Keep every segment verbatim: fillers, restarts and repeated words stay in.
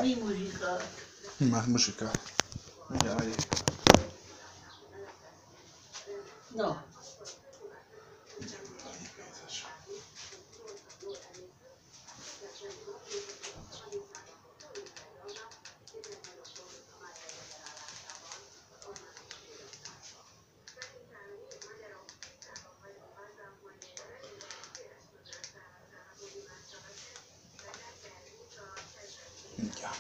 Mi muzsikát? Már muzsikát. Mindjárt megyek. No. Mindjárt.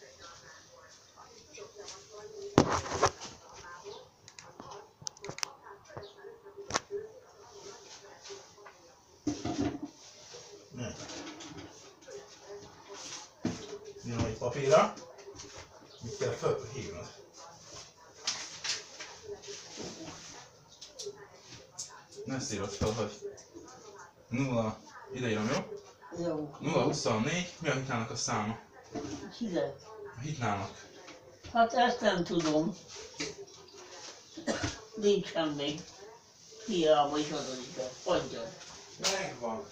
Jön egy papírra. Mit kell felhívnod? Ne ezt írod fel, hogy nulla, ideírom, jó? Jó. nulla huszonnégy, mi a hitnának a száma? Kinek? A hitnának. Hát ezt nem tudom. Nincsen még. Hiába is adod be. Adjad. Megvan.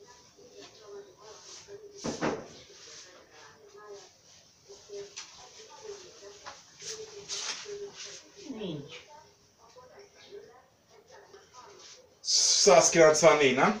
Nincs. százkilencvennégy, nem?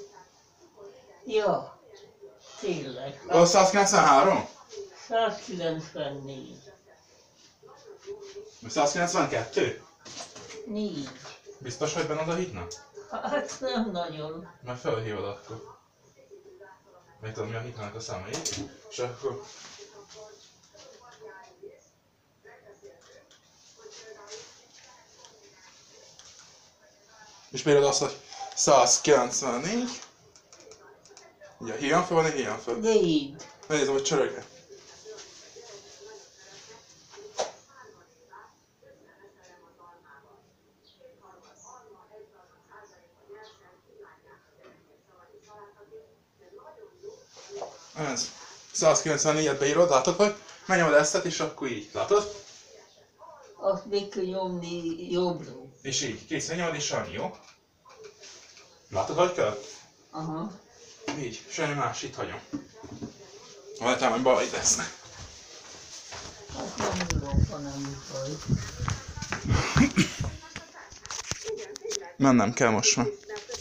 Ja. Tényleg. A százkilencvenhárom? százkilencvennégy. Vagy százkilencvenkettő? Nincs. Biztos, hogy benned a hitna? Hát nem nagyon. Mert felhívod akkor. Meg tudod, mi a hitnának a száma, így? És akkor... És beírod azt, hogy százkilencvennégy. Ugye, hívjam fel, vagy ne hívjam fel? Négy. Nézem, hogy csörög. Ez. százkilencvennégyet beírod, látod, hogy? Megnyomod ezt, és akkor így, látod? Azt még kell nyomni jobbra. És így, kész, nyomod, és annyi, jó? Látod, hogy kell? Aha. Így, semmi más, itt hagyom. Vagy hogy baj lesznek. Hát nem tudom, ha nem baj. Mennem kell most már.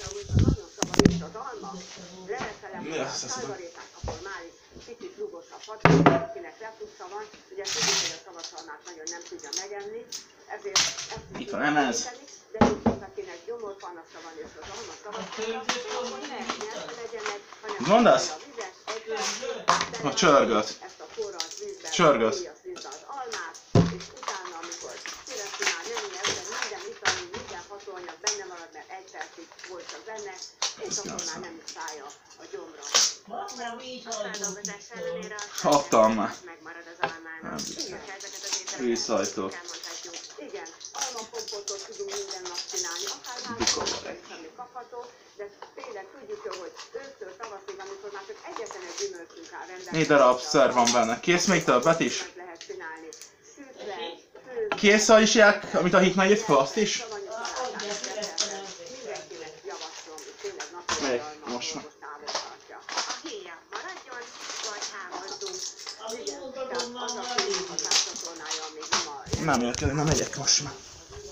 Mi lesz ez? Kicsit rugosabb hatás, akinek refluxa van, ugye tudjuk, hogy a szavaszalmát nagyon nem tudja megenni, ezért ezt is Itt van, nem ez. de tudjuk, akinek gyomorpanasza van és az alma szavaszalmát, akkor ne nyert legyenek, hanem Mondasz? a vizes egyet, A csörgöt. ezt a forralt vízben Csörgöt. fújja az almát, és utána, amikor szíves csinál, nem érted, minden vitamin, minden hatóanyag benne marad, mert egy percig volt az benne, és akkor már nem is szállja a gyomra. Nem így hagyjuk. Hatalma. Megmarad az almának. Vízhajtó. Igen, almakompotot tudunk minden nap csinálni, akár házban is, ami kapható, de tényleg tudjuk jó, hogy ősztől tavaszig, amikor már csak egyetlen egy gyümölcsünk áll rendelkezésre. Négy darab szer van benne. Kész még többet is? Meg lehet csinálni. Sütve, főzve, Kész a isják, amit a hitna írt fel, azt is? savanyú salátát rendelkezésre. Mindenkinek javaslom, hogy tényleg napi Még, alma most már. távol tartja. A héja maradjon, vagy hámozzunk. Amit Igen, mondtam, az már a elég. film hatáscsatornája még ma. Nem érkezik, nem megyek most már.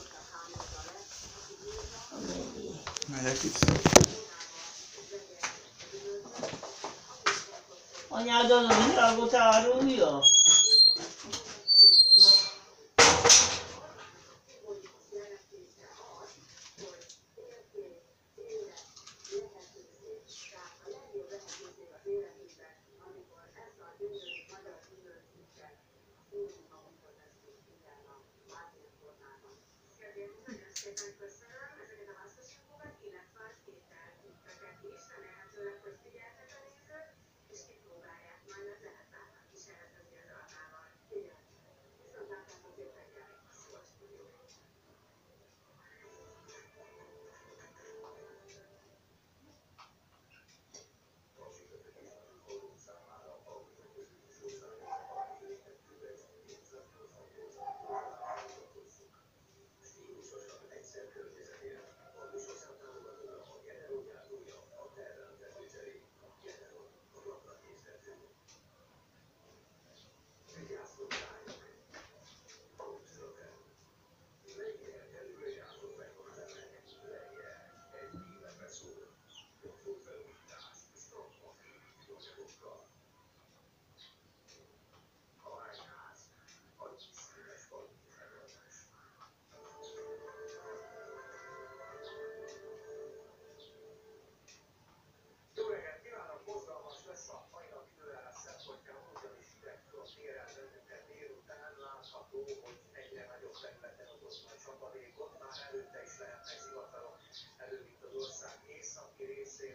Megyek itt. Anyád a világot árulja?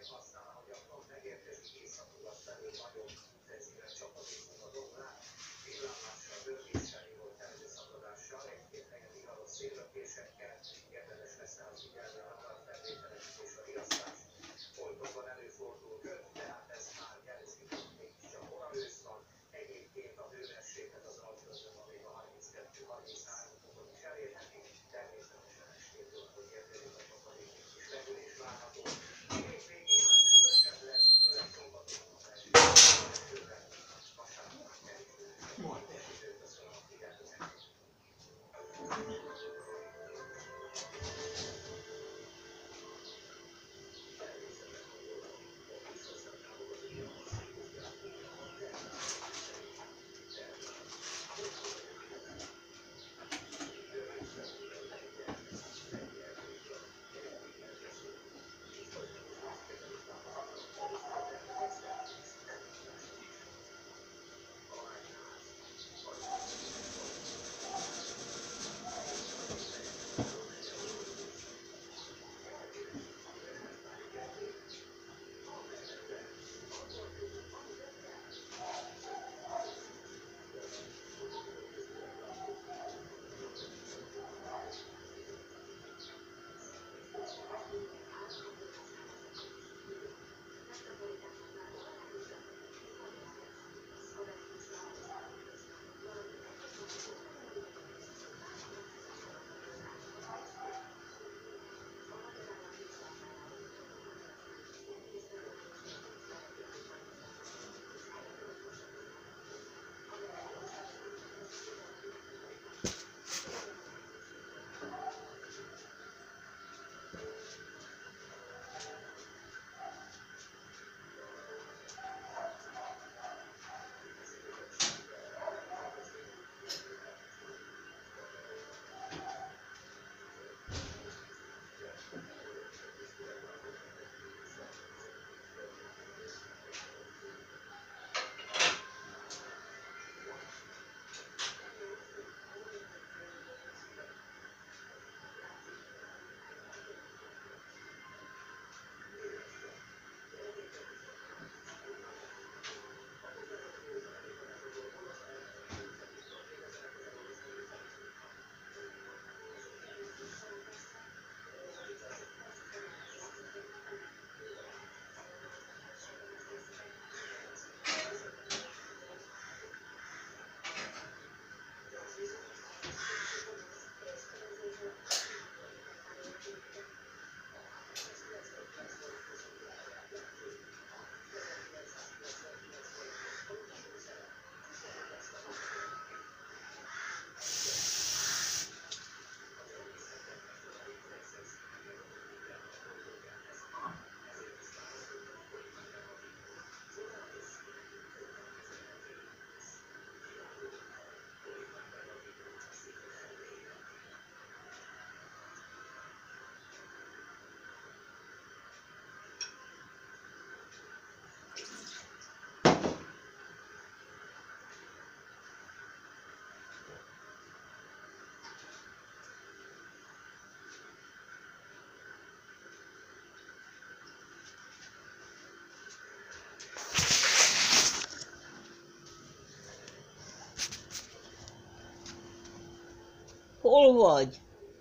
Hol vagy?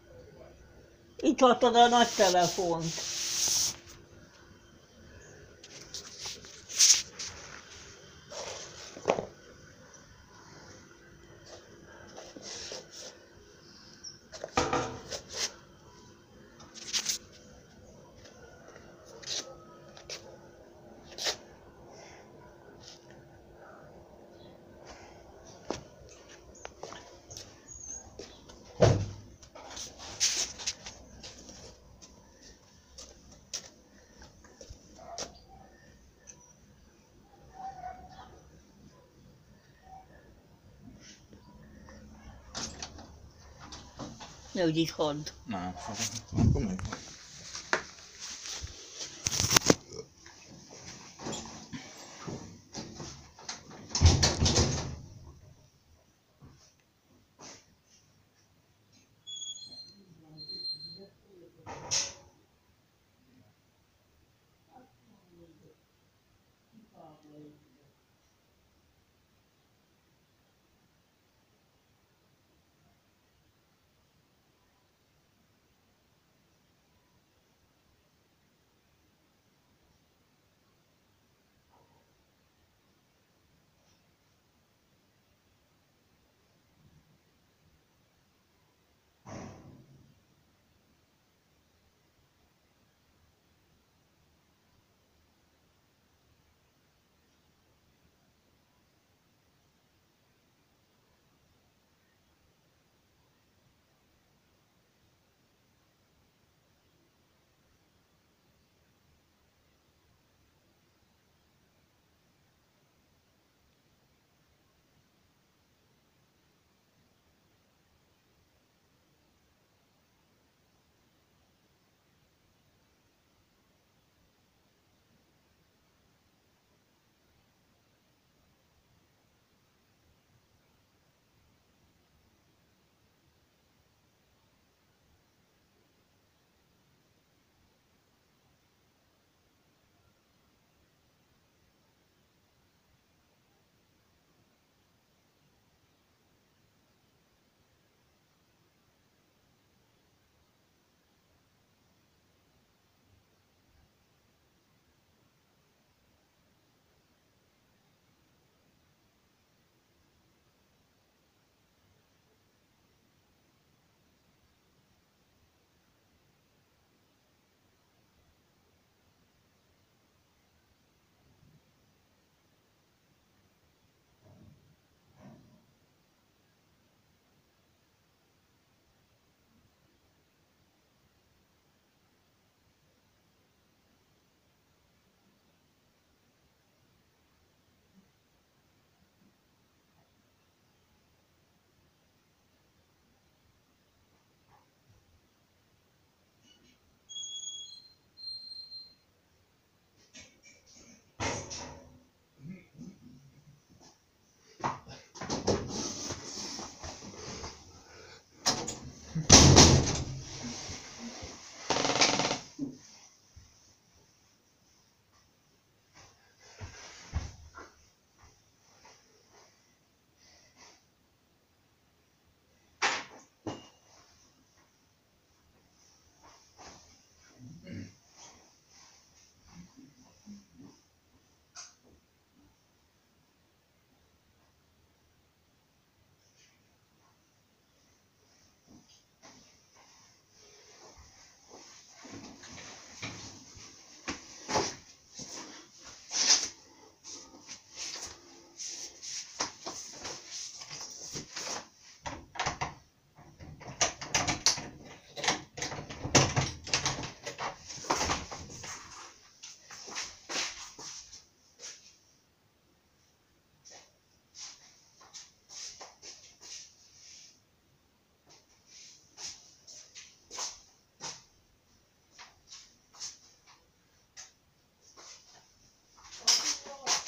Itt hagytad a nagy telefont. Nehogy itt hadd. Nem, fogom. Akkor még.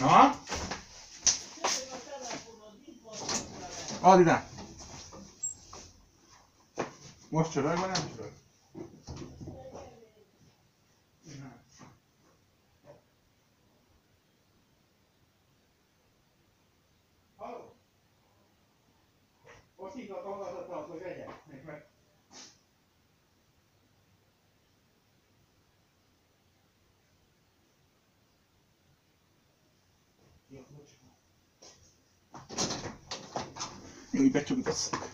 Aha. Add ide. Most csörög, vagy nem csörög? Halló? Ott hívnak a hallgatattal, hogy vegyek. Még meg. Jó, bocsánat. Jó, így becsúgítasszak.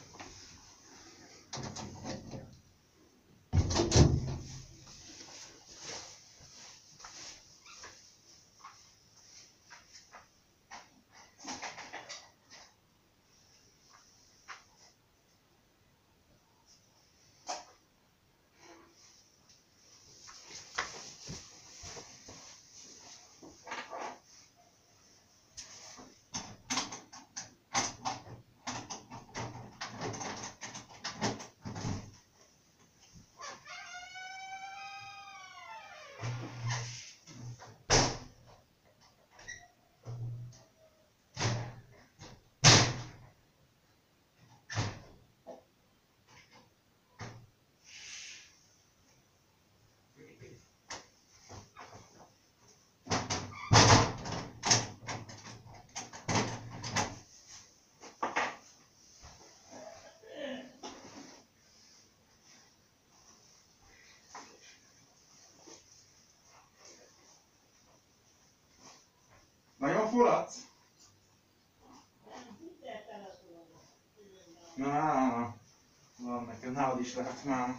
Nagyon forradsz? Na, na, na. Van neked, nálad is lehet már.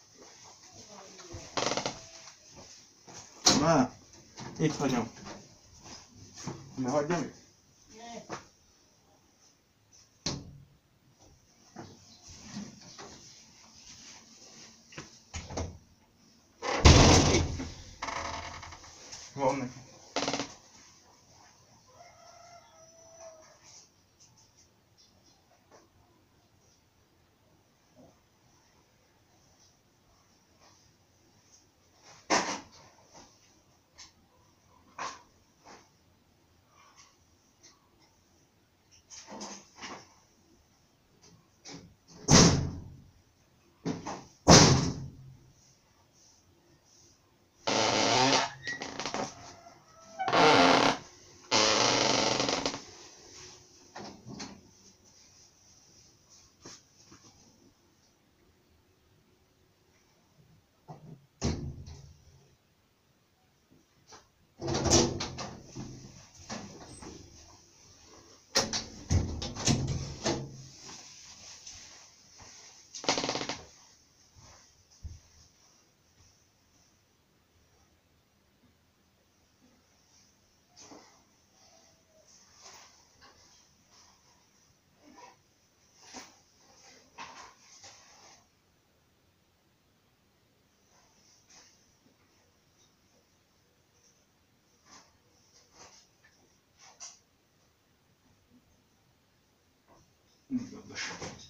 Na, itt hagyom. Ne hagyjam itt? Van neki. Így gondosan.